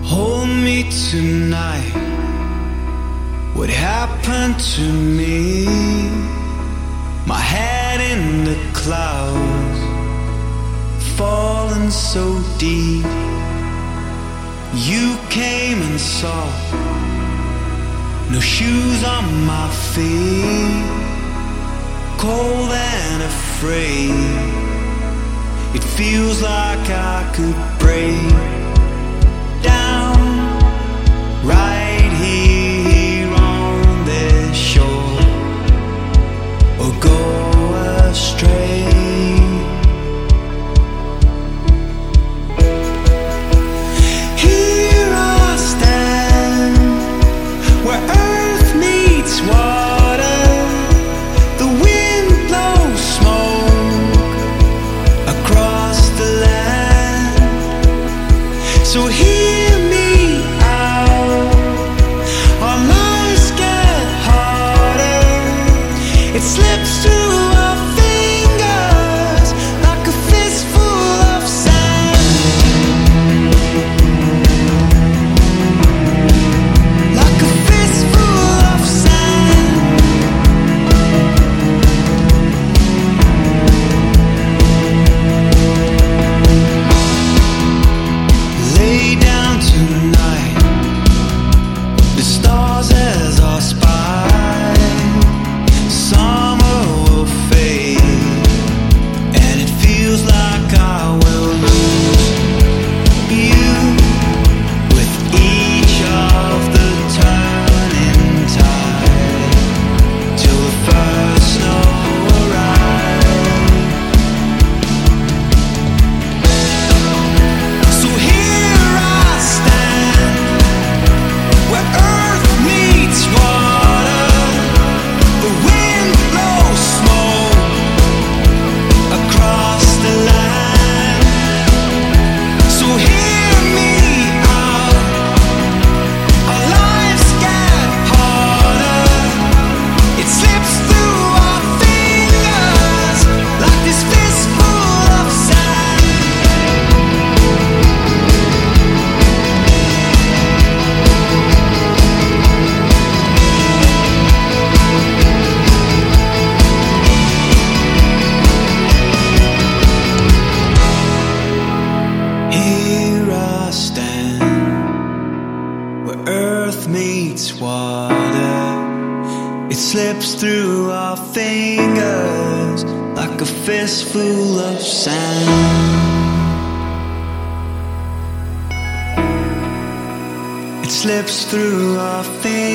Hold me tonight. What happened to me? My head in the clouds, falling so deep. You came and saw, no shoes on my feet, cold and afraid. It feels like I could break down right here on this shore, or go astray. Here I stand, where earth meets water. The wind blows smoke across the land. So hear me out, our lives get harder. It slips through our fingers like a fistful of sand, like a fistful of sand. Lay down tonight, the stars as our spine. Summer will fade, and it feels like I will lose you with each of the turning tide, till the first snow arrives. So here I stand, where earth meets water. The wind blows smoke across the land. So hear me out, our lives get harder. It slips through our fingers like this fistful of sand. Here I stand, where earth meets water. It slips through our fingers like a fistful of sand. It slips through our fingers